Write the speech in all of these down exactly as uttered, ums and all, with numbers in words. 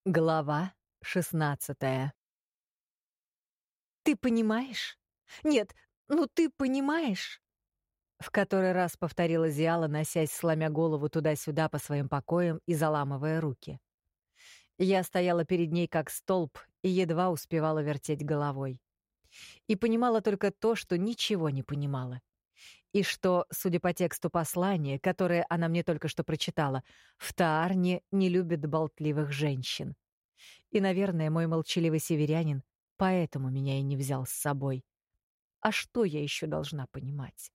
Глава шестнадцатая. «Ты понимаешь? Нет, ну ты понимаешь?» В который раз повторила Зиала, носясь, сломя голову туда-сюда по своим покоям и заламывая руки. Я стояла перед ней как столб и едва успевала вертеть головой. И понимала только то, что ничего не понимала. И что, судя по тексту послания, которое она мне только что прочитала, в Таарне не любят болтливых женщин. И, наверное, мой молчаливый северянин поэтому меня и не взял с собой. А что я еще должна понимать?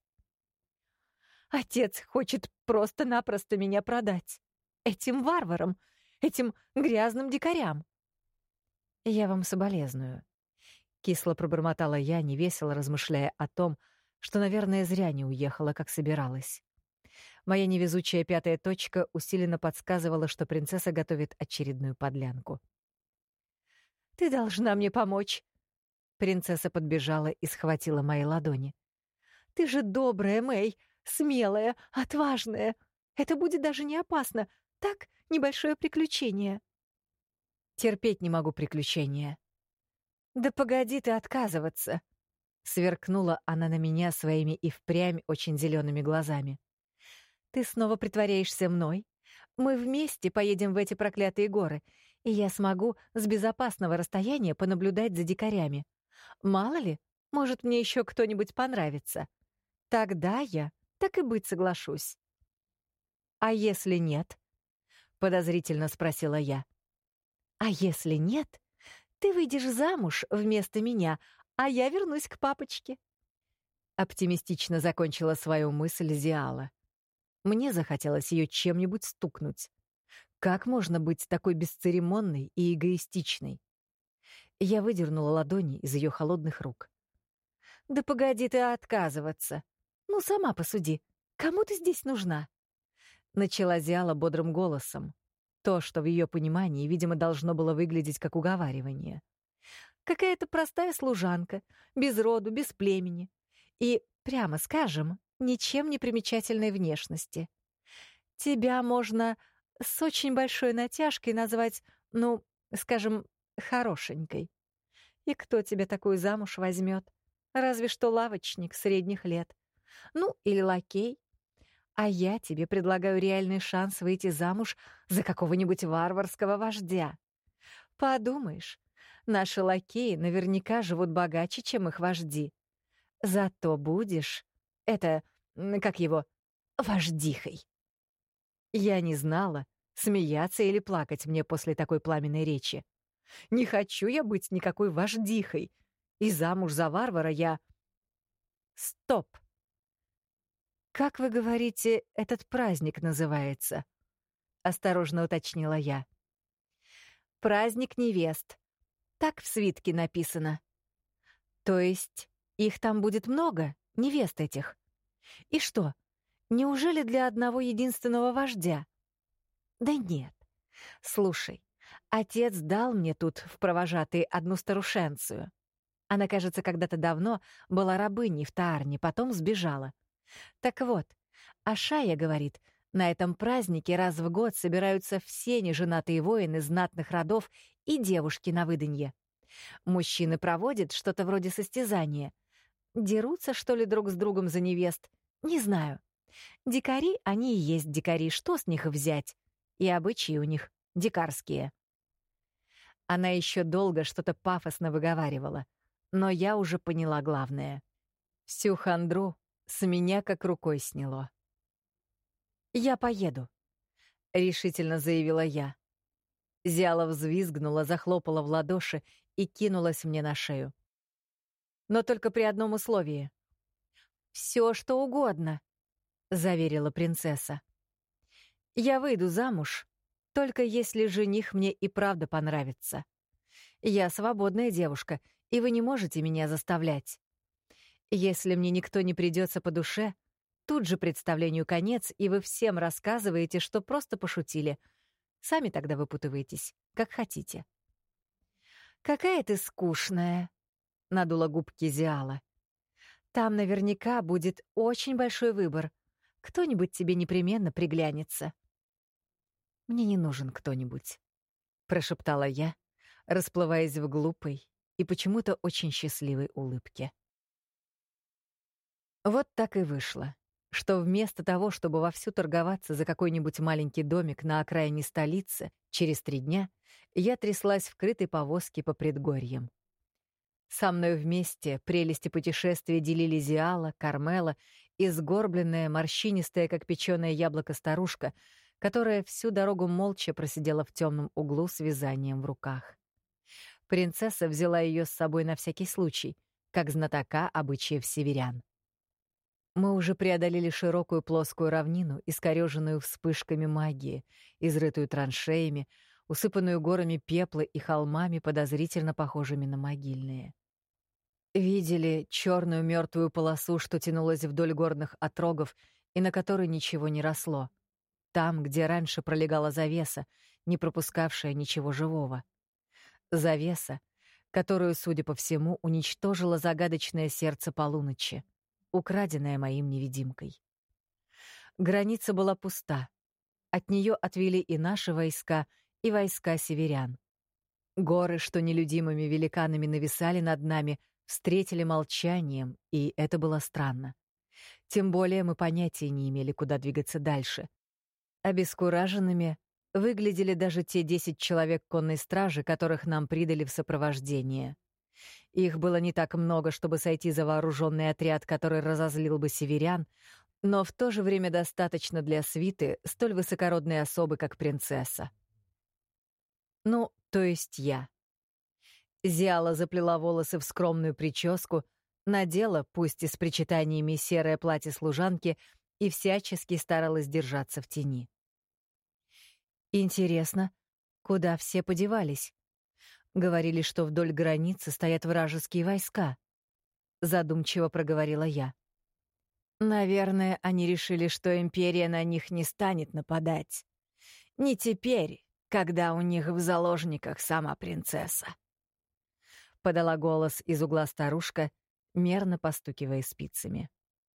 «Отец хочет просто-напросто меня продать. Этим варварам, этим грязным дикарям». Я вам соболезную. Кисло пробормотала я, невесело размышляя о том, что, наверное, зря не уехала, как собиралась. Моя невезучая пятая точка усиленно подсказывала, что принцесса готовит очередную подлянку. «Ты должна мне помочь». Принцесса подбежала и схватила мои ладони. «Ты же добрая, Мэй, смелая, отважная. Это будет даже не опасно. Так, небольшое приключение». Терпеть не могу приключения. «Да погоди ты отказываться», — сверкнула она на меня своими и впрямь очень зелеными глазами. «Ты снова притворяешься мной? Мы вместе поедем в эти проклятые горы, и я смогу с безопасного расстояния понаблюдать за дикарями. Мало ли, может, мне еще кто-нибудь понравится. Тогда я, так и быть, соглашусь». «А если нет?» — подозрительно спросила я. «А если нет, ты выйдешь замуж вместо меня, а я вернусь к папочке». Оптимистично закончила свою мысль Зиала. Мне захотелось ее чем-нибудь стукнуть. Как можно быть такой бесцеремонной и эгоистичной? Я выдернула ладони из ее холодных рук. «Да погоди ты отказываться. Ну, сама посуди. Кому ты здесь нужна?» Начала Зиала бодрым голосом. То, что в ее понимании, видимо, должно было выглядеть как уговаривание. «Какая-то простая служанка, без роду, без племени. И, прямо скажем, ничем не примечательной внешности. Тебя можно с очень большой натяжкой назвать, ну, скажем, хорошенькой. И кто тебя такую замуж возьмет? Разве что лавочник средних лет. Ну, или лакей. А я тебе предлагаю реальный шанс выйти замуж за какого-нибудь варварского вождя. Подумаешь, наши лакеи наверняка живут богаче, чем их вожди. Зато будешь, это, м, как его, вождихой». Я не знала, смеяться или плакать мне после такой пламенной речи. Не хочу я быть никакой вождихой. И замуж за варвара я... Стоп! «Как вы говорите, этот праздник называется?» — осторожно уточнила я. «Праздник невест. Так в свитке написано». «То есть их там будет много, невест этих? И что, неужели для одного единственного вождя?» «Да нет. Слушай, отец дал мне тут в провожатые одну старушенцию. Она, кажется, когда-то давно была рабыней в Таарне, потом сбежала. Так вот, Ашая говорит, на этом празднике раз в год собираются все неженатые воины знатных родов и девушки на выданье. Мужчины проводят что-то вроде состязания. Дерутся, что ли, друг с другом за невест? Не знаю. Дикари, они и есть дикари, что с них взять? И обычаи у них дикарские». Она еще долго что-то пафосно выговаривала, но я уже поняла главное. Всю хандру с меня как рукой сняло. «Я поеду», — решительно заявила я. Зиала взвизгнула, захлопала в ладоши и кинулась мне на шею. «Но только при одном условии». «Все, что угодно», — заверила принцесса. «Я выйду замуж, только если жених мне и правда понравится. Я свободная девушка, и вы не можете меня заставлять. Если мне никто не придется по душе, тут же представлению конец, и вы всем рассказываете, что просто пошутили. Сами тогда выпутываетесь, как хотите». «Какая ты скучная», — надула губки Зиала. «Там наверняка будет очень большой выбор. Кто-нибудь тебе непременно приглянется». «Мне не нужен кто-нибудь. прошептала я, расплываясь в глупой и почему-то очень счастливой улыбке. Вот так и вышло, что вместо того, чтобы вовсю торговаться за какой-нибудь маленький домик на окраине столицы, через три дня я тряслась в крытой повозке по предгорьям. Со мной вместе прелести путешествия делили Зиала, Кармела и сгорбленная, морщинистая, как печёное яблоко старушка, которая всю дорогу молча просидела в темном углу с вязанием в руках. Принцесса взяла ее с собой на всякий случай, как знатока обычаев северян. Мы уже преодолели широкую плоскую равнину, искорёженную вспышками магии, изрытую траншеями, усыпанную горами пепла и холмами, подозрительно похожими на могильные. Видели черную мертвую полосу, что тянулась вдоль горных отрогов и на которой ничего не росло. Там, где раньше пролегала завеса, не пропускавшая ничего живого. Завеса, которую, судя по всему, уничтожило загадочное сердце полуночи, украденное моим невидимкой. Граница была пуста. От нее отвели и наши войска, и войска северян. Горы, что нелюдимыми великанами нависали над нами, встретили молчанием, и это было странно. Тем более мы понятия не имели, куда двигаться дальше. Обескураженными выглядели даже те десять человек конной стражи, которых нам придали в сопровождение. Их было не так много, чтобы сойти за вооруженный отряд, который разозлил бы северян, но в то же время достаточно для свиты столь высокородной особы, как принцесса. Ну, то есть я. Зиала заплела волосы в скромную прическу, надела, пусть и с причитаниями, серое платье служанки и всячески старалась держаться в тени. Интересно, куда все подевались? Говорили, что вдоль границы стоят вражеские войска. Задумчиво проговорила я. Наверное, они решили, что империя на них не станет нападать. Не теперь, когда у них в заложниках сама принцесса. Подала голос из угла старушка, мерно постукивая спицами.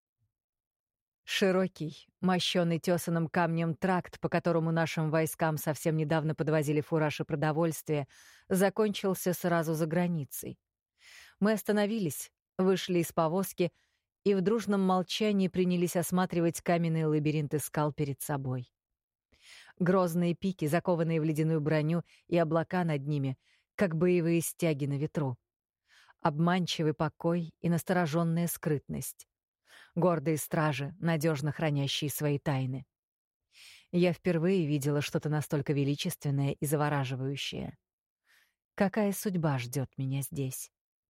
Широкий, мощёный тесаным камнем тракт, по которому нашим войскам совсем недавно подвозили фураж и продовольствие, закончился сразу за границей. Мы остановились, вышли из повозки и в дружном молчании принялись осматривать каменные лабиринты скал перед собой. Грозные пики, закованные в ледяную броню, и облака над ними, как боевые стяги на ветру. Обманчивый покой и настороженная скрытность. Гордые стражи, надежно хранящие свои тайны. Я впервые видела что-то настолько величественное и завораживающее. Какая судьба ждет меня здесь?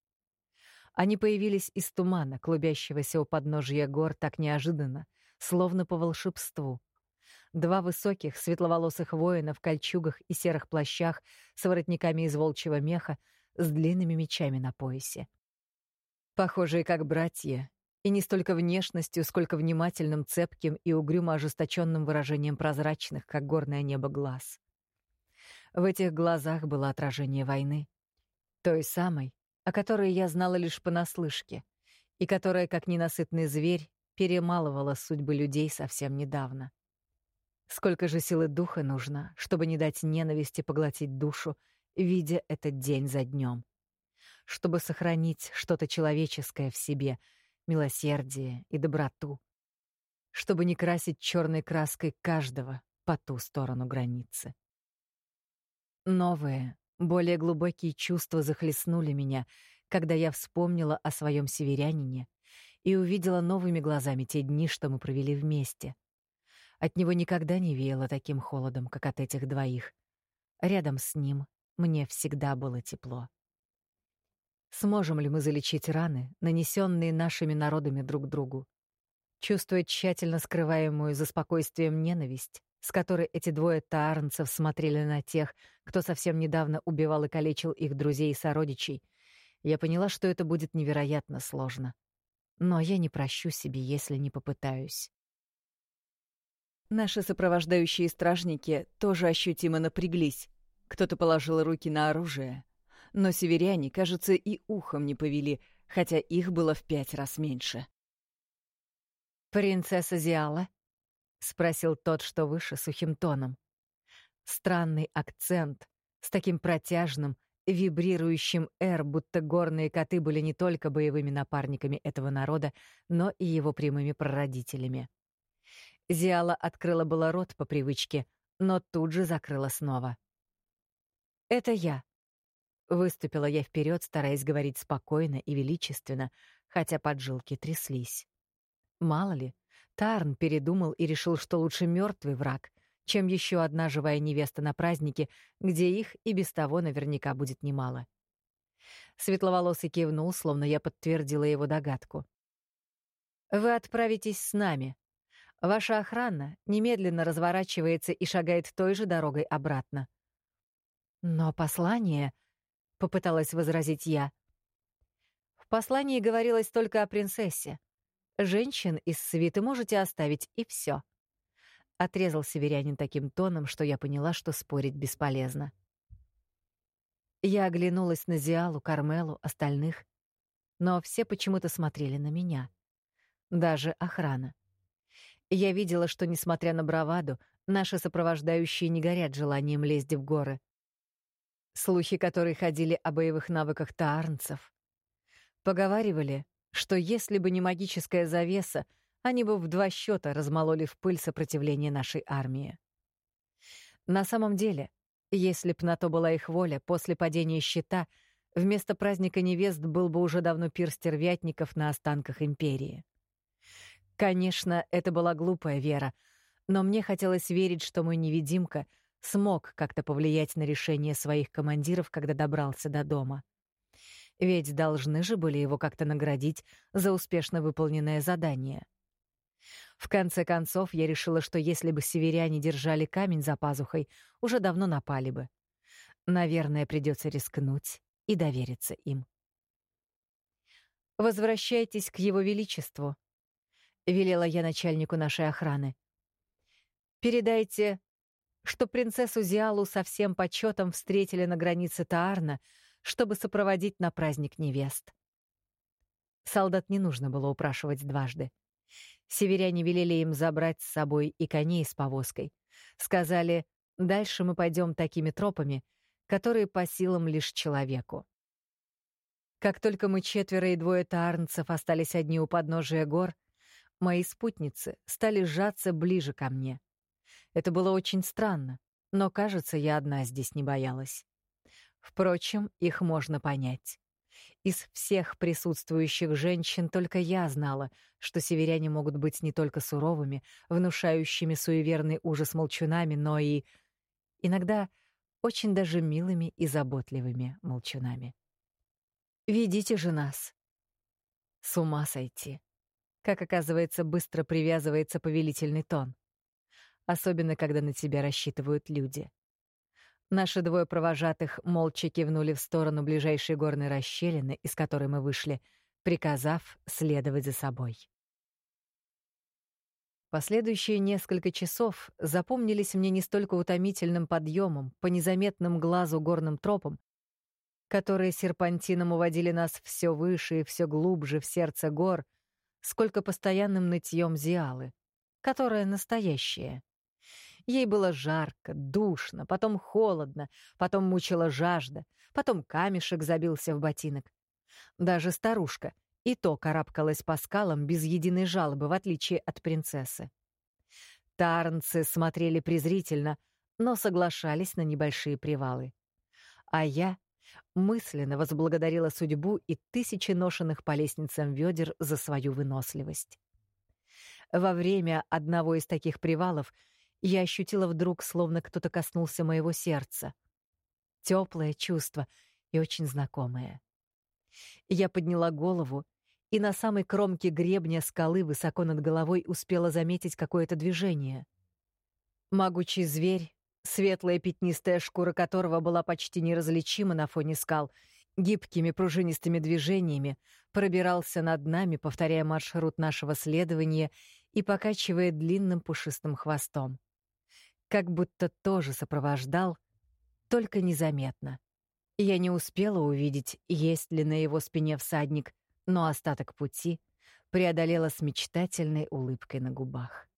Они появились из тумана, клубящегося у подножия гор так неожиданно, словно по волшебству. Два высоких, светловолосых воина в кольчугах и серых плащах с воротниками из волчьего меха, с длинными мечами на поясе. Похожие как братья, и не столько внешностью, сколько внимательным, цепким и угрюмо ожесточенным выражением прозрачных, как горное небо, глаз. В этих глазах было отражение войны, той самой, о которой я знала лишь понаслышке, и которая, как ненасытный зверь, перемалывала судьбы людей совсем недавно. Сколько же силы духа нужно, чтобы не дать ненависти поглотить душу, видя этот день за днем, чтобы сохранить что-то человеческое в себе, милосердие и доброту, чтобы не красить черной краской каждого по ту сторону границы. Новые, более глубокие чувства захлестнули меня, когда я вспомнила о своем северянине и увидела новыми глазами те дни, что мы провели вместе. От него никогда не веяло таким холодом, как от этих двоих. Рядом с ним мне всегда было тепло. Сможем ли мы залечить раны, нанесенные нашими народами друг другу? Чувствуя тщательно скрываемую за спокойствием ненависть, с которой эти двое таарнцев смотрели на тех, кто совсем недавно убивал и калечил их друзей и сородичей, я поняла, что это будет невероятно сложно. Но я не прощу себе, если не попытаюсь. Наши сопровождающие стражники тоже ощутимо напряглись. Кто-то положил руки на оружие. Но северяне, кажется, и ухом не повели, хотя их было в пять раз меньше. «Принцесса Зиала?» — спросил тот, что выше, сухим тоном. Странный акцент, с таким протяжным, вибрирующим «р», будто горные коты были не только боевыми напарниками этого народа, но и его прямыми прародителями. Зиала открыла было рот по привычке, но тут же закрыла снова. «Это я», — выступила я вперед, стараясь говорить спокойно и величественно, хотя поджилки тряслись. Мало ли, Тарн передумал и решил, что лучше мертвый враг, чем еще одна живая невеста на празднике, где их и без того наверняка будет немало. Светловолосый кивнул, словно я подтвердила его догадку. «Вы отправитесь с нами. Ваша охрана немедленно разворачивается и шагает той же дорогой обратно». «Но послание...» — попыталась возразить я. «В послании говорилось только о принцессе. Женщин из свиты можете оставить, и все. Отрезал северянин таким тоном, что я поняла, что спорить бесполезно. Я оглянулась на Зиалу, Кармелу, остальных, но все почему-то смотрели на меня. Даже охрана. Я видела, что, несмотря на браваду, наши сопровождающие не горят желанием лезть в горы. Слухи, которые ходили о боевых навыках таарнцев, поговаривали, что если бы не магическая завеса, они бы в два счета размололи в пыль сопротивление нашей армии. На самом деле, если б на то была их воля, после падения щита вместо праздника невест был бы уже давно пир стервятников на останках империи. Конечно, это была глупая вера, но мне хотелось верить, что мой невидимка смог как-то повлиять на решение своих командиров, когда добрался до дома. Ведь должны же были его как-то наградить за успешно выполненное задание. В конце концов, я решила, что если бы северяне держали камень за пазухой, уже давно напали бы. Наверное, придется рискнуть и довериться им. «Возвращайтесь к его величеству», — велела я начальнику нашей охраны. «Передайте, что принцессу Зиалу со всем почетом встретили на границе Таарна, чтобы сопроводить на праздник невест». Солдат не нужно было упрашивать дважды. Северяне велели им забрать с собой и коней с повозкой. Сказали, дальше мы пойдем такими тропами, которые по силам лишь человеку. Как только мы четверо и двое таарнцев остались одни у подножия гор, мои спутницы стали сжаться ближе ко мне. Это было очень странно, но, кажется, я одна здесь не боялась. Впрочем, их можно понять. Из всех присутствующих женщин только я знала, что северяне могут быть не только суровыми, внушающими суеверный ужас молчунами, но и иногда очень даже милыми и заботливыми молчунами. «Ведите же нас!» С ума сойти. Как оказывается, быстро привязывается повелительный тон. Особенно, когда на тебя рассчитывают люди. Наши двое провожатых молча кивнули в сторону ближайшей горной расщелины, из которой мы вышли, приказав следовать за собой. Последующие несколько часов запомнились мне не столько утомительным подъемом по незаметным глазу горным тропам, которые серпантином уводили нас все выше и все глубже в сердце гор, сколько постоянным нытьем Зиалы, которая настоящая. Ей было жарко, душно, потом холодно, потом мучила жажда, потом камешек забился в ботинок. Даже старушка и то карабкалась по скалам без единой жалобы, в отличие от принцессы. Таарнцы смотрели презрительно, но соглашались на небольшие привалы. А я мысленно возблагодарила судьбу и тысячи ношенных по лестницам ведер за свою выносливость. Во время одного из таких привалов я ощутила вдруг, словно кто-то коснулся моего сердца. Теплое чувство и очень знакомое. Я подняла голову и на самой кромке гребня скалы высоко над головой успела заметить какое-то движение. Могучий зверь, светлая пятнистая шкура которого была почти неразличима на фоне скал, гибкими пружинистыми движениями пробирался над нами, повторяя маршрут нашего следования и покачивая длинным пушистым хвостом. Как будто тоже сопровождал, только незаметно. Я не успела увидеть, есть ли на его спине всадник, но остаток пути преодолела с мечтательной улыбкой на губах.